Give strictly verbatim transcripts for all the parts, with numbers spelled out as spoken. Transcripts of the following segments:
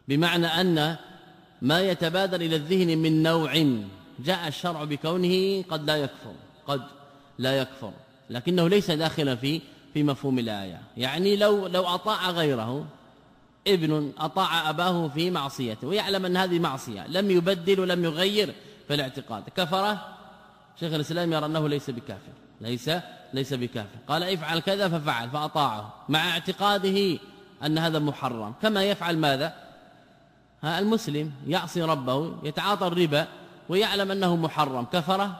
بمعنى أن ما يتبادر إلى الذهن من نوع جاء الشرع بكونه قد لا يكفر قد لا يكفر لكنه ليس داخلا في في مفهوم الآية. يعني لو لو أطاع غيره، ابن أطاع أباه في معصيته ويعلم أن هذه معصية، لم يبدل ولم يغير في الاعتقاد، كفر. شيخ الإسلام يرى أنه ليس بكافر، ليس ليس بكافر. قال افعل كذا ففعل فأطاعه مع اعتقاده أن هذا محرم، كما يفعل ماذا؟ ها المسلم يعصي ربه، يتعاطى الربا ويعلم أنه محرم، كفر،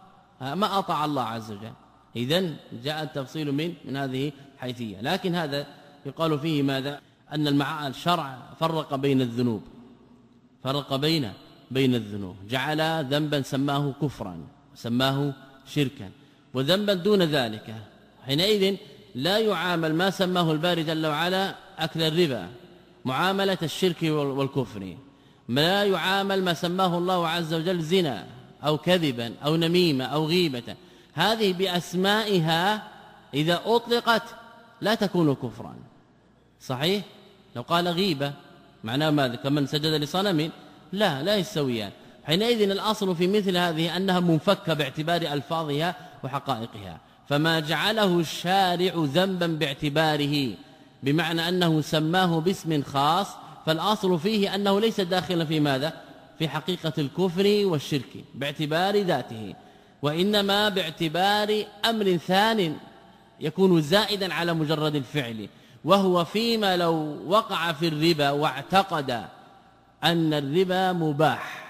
ما أطاع الله عز وجل. إذن جاء التفصيل من من هذه الحيثية. لكن هذا يقال فيه ماذا؟ أن المع... الشرع فرق بين الذنوب، فرق بين بين الذنوب، جعل ذنبا سماه كفرا سماه شركا، وذنبا دون ذلك. حينئذ لا يعامل ما سماه الباري جل وعلا أكل الربا معاملة الشرك والكفر، لا يعامل ما سماه الله عز وجل زنا أو كذبا أو نميمة أو غيبة. هذه بأسمائها إذا أطلقت لا تكون كفرا. صحيح؟ لو قال غيبة معناه ماذا؟ كمن سجد لصنم؟ لا لا يستويان. حينئذ الأصل في مثل هذه أنها منفكة باعتبار ألفاظها وحقائقها. فما جعله الشارع ذنبا باعتباره بمعنى أنه سماه باسم خاص، فالأصل فيه أنه ليس داخلا في ماذا؟ في حقيقة الكفر والشرك باعتبار ذاته، وإنما باعتبار أمر ثان يكون زائدا على مجرد الفعل، وهو فيما لو وقع في الربا واعتقد أن الربا مباح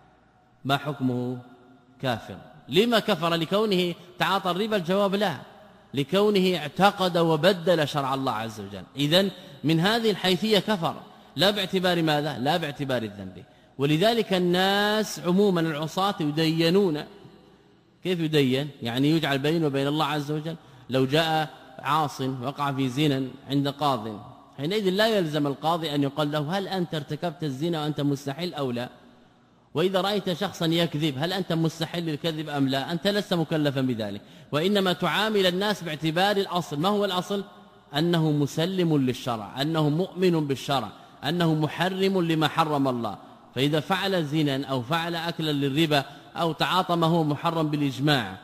ما حكمه؟ كافر. لما كفر؟ لكونه تعاطى الربا؟ الجواب لا، لكونه اعتقد وبدل شرع الله عز وجل. إذن من هذه الحيثية كفر، لا باعتبار ماذا؟ لا باعتبار الذنب. ولذلك الناس عموما العصاة يدينون. كيف يدين؟ يعني يجعل بينه وبين الله عز وجل. لو جاء عاص وقع في زنا عند قاض، حينئذ لا يلزم القاضي أن يقول له هل أنت ارتكبت الزنا وأنت مستحيل أو لا؟ وإذا رأيت شخصا يكذب هل أنت مستحيل للكذب أم لا؟ أنت لست مكلفا بذلك. وإنما تعامل الناس باعتبار الأصل. ما هو الأصل؟ أنه مسلم للشرع، أنه مؤمن بالشرع، أنه محرم لما حرم الله. فإذا فعل زنا أو فعل أكلا للربا أو تعاطى ما هو محرم بالإجماع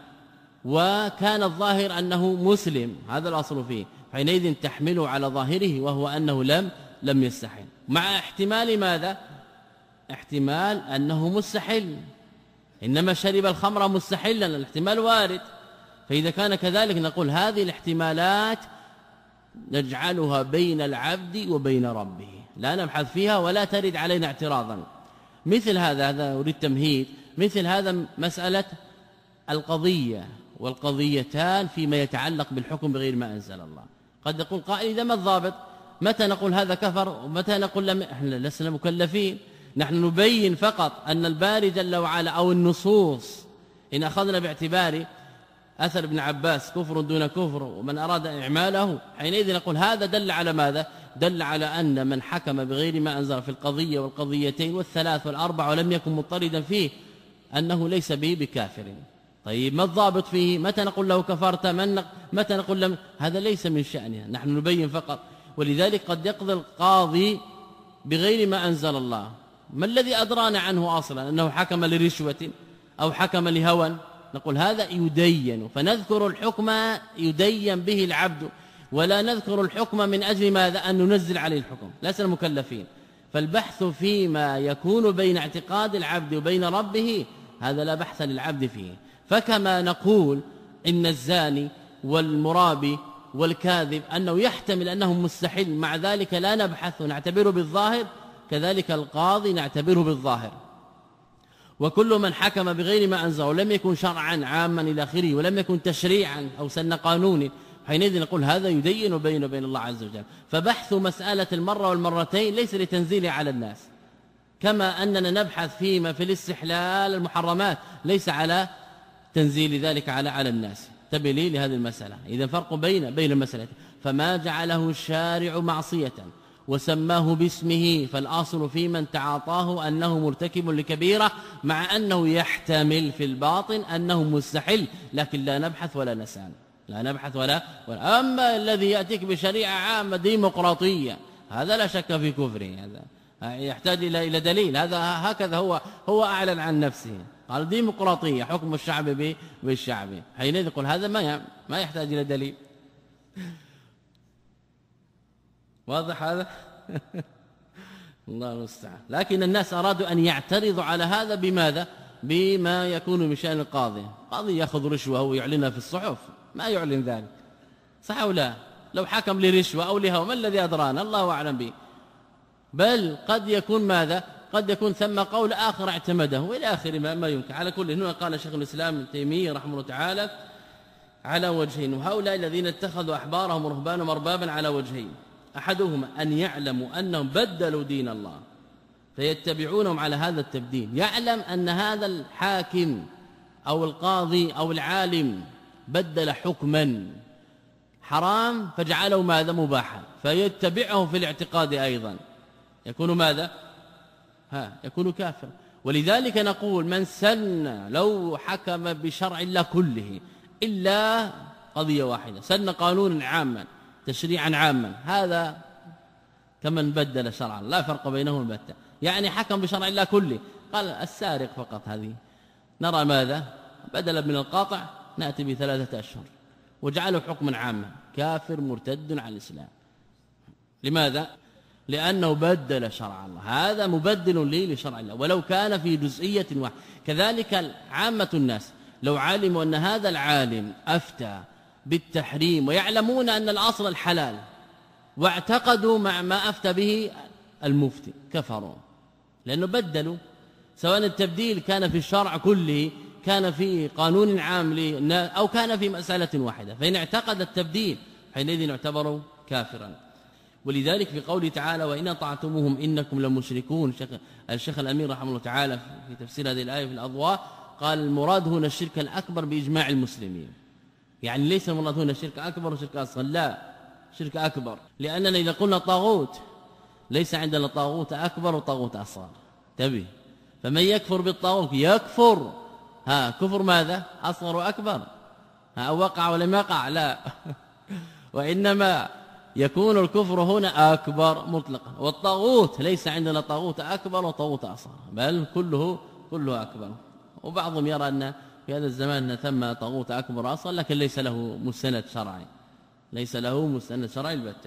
وكان الظاهر أنه مسلم، هذا الأصل فيه، حينئذ تحمله على ظاهره وهو أنه لم لم يستحل، مع احتمال ماذا؟ احتمال أنه مستحل، إنما شرب الخمر مستحلا، الاحتمال وارد. فإذا كان كذلك نقول هذه الاحتمالات نجعلها بين العبد وبين ربه، لا نبحث فيها ولا ترد علينا اعتراضا. مثل هذا هذا أريد تمهيد، مثل هذا مسألة القضية والقضيتان فيما يتعلق بالحكم بغير ما أنزل الله. قد يقول قائل إذا ما الضابط؟ متى نقول هذا كفر ومتى نقول لم؟ احنا لسنا مكلفين، نحن نبين فقط أن الباري جل وعلا أو النصوص إن أخذنا باعتبار أثر ابن عباس كفر دون كفر ومن أراد إعماله، حينئذ نقول هذا دل على ماذا؟ دل على أن من حكم بغير ما أنزل في القضية والقضيتين والثلاث والأربع ولم يكن مضطردا فيه أنه ليس به بكافر. طيب ما الضابط فيه؟ متى نقول له كفرت؟ من متى نقول لم؟ هذا ليس من شأننا، نحن نبين فقط. ولذلك قد يقضي القاضي بغير ما أنزل الله، ما الذي أدرانا عنه أصلا؟ أنه حكم لرشوة أو حكم لهوى؟ نقول هذا يدين، فنذكر الحكم يدين به العبد، ولا نذكر الحكم من أجل ماذا؟ أن ننزل عليه الحكم، لسنا مكلفين. فالبحث فيما يكون بين اعتقاد العبد وبين ربه هذا لا بحث للعبد فيه. فكما نقول إن الزاني والمرابي والكاذب أنه يحتمل أنه مستحيل، مع ذلك لا نبحث ونعتبره بالظاهر، كذلك القاضي نعتبره بالظاهر. وكل من حكم بغير ما أنزل ولم يكن شرعا عاما إلى آخره ولم يكن تشريعا أو سن قانون، حينئذ نقول هذا يدين بينه وبين الله عز وجل. فبحث مسألة المرة والمرتين ليس لتنزيله على الناس، كما أننا نبحث فيما في الاستحلال المحرمات ليس على تنزيل ذلك على على الناس. انتبه لي لهذه المسألة. إذا فرق بين بين المسألة، فما جعله الشارع معصية وسماه باسمه فالأصل في من تعاطاه أنه مرتكب لكبيرة، مع أنه يحتمل في الباطن أنه مستحل، لكن لا نبحث ولا نسأل، لا نبحث ولا, ولا. أما الذي يأتيك بشريعة عامة ديمقراطية هذا لا شك في كفره، هذا يحتاج الى الى دليل. هذا هكذا هو هو اعلن عن نفسه، قال ديمقراطيه حكم الشعب بالشعب، حينئذ يقول هذا ما ما يحتاج الى دليل. واضح هذا؟ الله المستعان. لكن الناس ارادوا ان يعترضوا على هذا بماذا؟ بما يكون من شأن القاضي. قاضي ياخذ رشوه ويعلنها في الصحف، ما يعلن ذلك، صح او لا؟ لو حكم لرشوه او لهوى ما الذي ادرانا؟ الله اعلم به. بل قد يكون ماذا؟ قد يكون ثم قول آخر اعتمده والى اخر ما, ما يمكن. على كل هنا قال شيخ الاسلام ابن تيميه رحمه الله تعالى على وجهين، وهؤلاء الذين اتخذوا احبارهم ورهبانهم اربابا على وجهين، احدهما ان يعلموا انهم بدلوا دين الله فيتبعونهم على هذا التبديل، يعلم ان هذا الحاكم او القاضي او العالم بدل حكما حرام فجعله ماذا؟ مباحا، فيتبعه في الاعتقاد ايضا، يكون ماذا؟ ها يكون كافر. ولذلك نقول من سن لو حكم بشرع الله كله الا قضيه واحده، سن قانونا عاما تشريعا عاما، هذا كمن بدل شرعا لا فرق بينهم البتة. يعني حكم بشرع الله كله، قال السارق فقط هذه نرى ماذا؟ بدلا من القاطع ناتي بثلاثه اشهر وجعله حكما عاما، كافر مرتد عن الاسلام. لماذا؟ لانه بدل شرع الله، هذا مبدل لي لشرع الله ولو كان في جزئيه واحده. كذلك عامه الناس لو علموا ان هذا العالم افتى بالتحريم ويعلمون ان الاصل الحلال واعتقدوا مع ما افتى به المفتي كفروا، لانه بدلوا، سواء التبديل كان في الشرع كله، كان في قانون عام او كان في مساله واحده، فان اعتقد التبديل حينئذ يعتبر كافرا. ولذلك في قوله تعالى وان اطعتموهم انكم لمشركون، الشيخ الامير رحمه الله تعالى في تفسير هذه الايه في الاضواء قال المراد هنا الشرك الاكبر باجماع المسلمين، يعني ليس المراد هنا شرك اكبر وشرك اصغر، لا شرك اكبر، لاننا اذا قلنا طاغوت ليس عندنا طاغوت اكبر وطاغوت اصغر، انتبه. فمن يكفر بالطاغوت يكفر ها كفر ماذا؟ اصغر واكبر، ها او وقع ولم يقع، لا وانما يكون الكفر هنا اكبر مطلقا، والطاغوت ليس عندنا طاغوت اكبر وطاغوت اصغر، بل كله كله اكبر. وبعضهم يرى ان في هذا الزمان ثم طاغوت اكبر اصغر، لكن ليس له مستند شرعي، ليس له مستند شرعي البتة.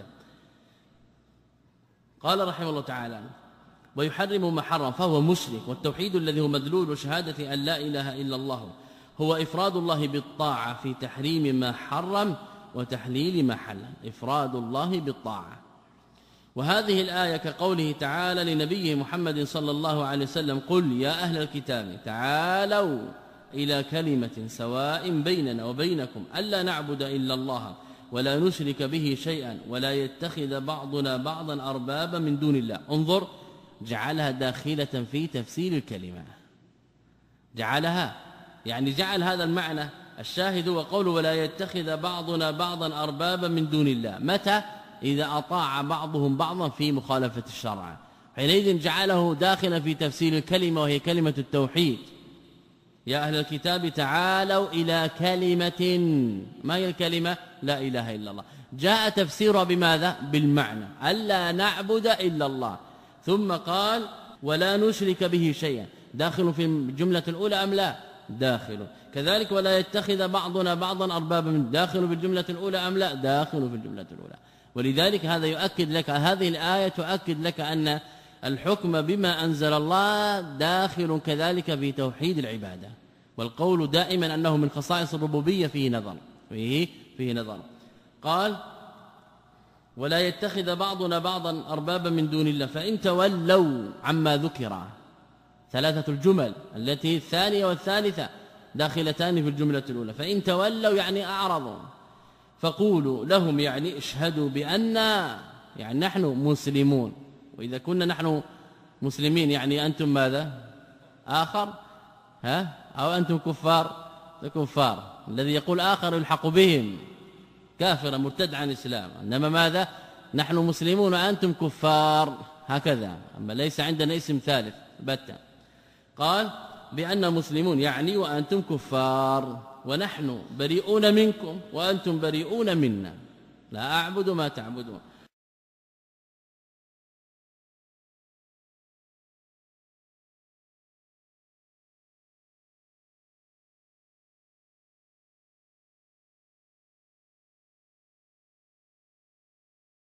قال رحمه الله تعالى ويحرم ما حرم فهو مشرك، والتوحيد الذي هو مدلول شهادة أن لا إله إلا الله هو إفراد الله بالطاعة في تحريم ما حرم وتحليل ما حل، إفراد الله بالطاعة. وهذه الآية كقوله تعالى لنبيه محمد صلى الله عليه وسلم قل يا أهل الكتاب تعالوا إلى كلمة سواء بيننا وبينكم ألا نعبد إلا الله ولا نشرك به شيئا ولا يتخذ بعضنا بعضا أربابا من دون الله. انظر، جعلها داخلة في تفسير الكلمة، جعلها يعني جعل هذا المعنى الشاهد هو قوله ولا يتخذ بعضنا بعضا أربابا من دون الله. متى؟ إذا أطاع بعضهم بعضا في مخالفة الشرع، حينئذ جعله داخلا في تفسير الكلمة وهي كلمة التوحيد. يا أهل الكتاب تعالوا إلى كلمة، ما هي الكلمة؟ لا إله إلا الله. جاء تفسيرها بماذا؟ بالمعنى ألا نعبد إلا الله، ثم قال ولا نشرك به شيئا، داخل في الجملة الأولى أم لا؟ داخل. كذلك ولا يتخذ بعضنا بعضا أربابا من، داخل في الجملة الأولى أم لا؟ داخل في الجملة الأولى. ولذلك هذا يؤكد لك، هذه الآية تؤكد لك أن الحكم بما أنزل الله داخل كذلك في توحيد العبادة، والقول دائما أنه من خصائص الربوبية فيه نظر، فيه فيه نظر. قال ولا يتخذ بعضنا بعضا أربابا من دون الله فإن تولوا عما ذكر، ثلاثة الجمل التي الثانية والثالثة داخلتان في الجملة الأولى، فإن تولوا يعني أعرضوا، فقولوا لهم يعني اشهدوا بأننا يعني نحن مسلمون. وإذا كنا نحن مسلمين يعني أنتم ماذا؟ آخر، ها؟ أو أنتم كفار؟ كفار. الذي يقول آخر يلحق بهم كافر مرتد عن الإسلام، إنما ماذا؟ نحن مسلمون وأنتم كفار، هكذا. أما ليس عندنا اسم ثالث بتة. قال بأن مسلمون يعني وأنتم كفار، ونحن بريئون منكم وأنتم بريئون منا، لا أعبد ما تعبدون